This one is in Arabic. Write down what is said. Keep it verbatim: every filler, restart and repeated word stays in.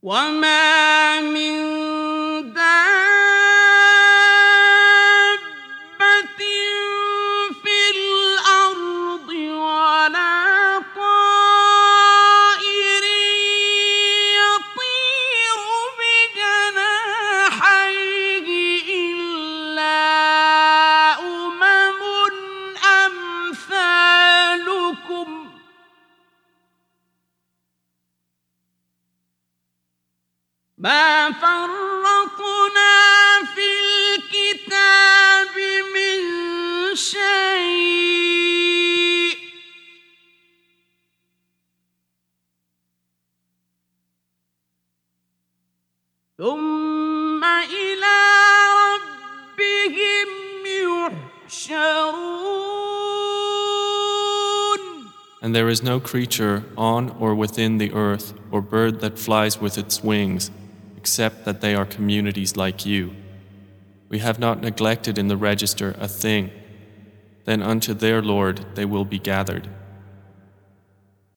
وما من دابة في الأرض ولا طائر يطير بجناحيه إلا أمم أمثالكم ما فرطنا في الكتاب من شيء ثم إلى ربهم يحشرون. And there is no creature on or within the earth or bird that flies with its wings, except that they are communities like you. We have not neglected in the register a thing. Then unto their Lord they will be gathered.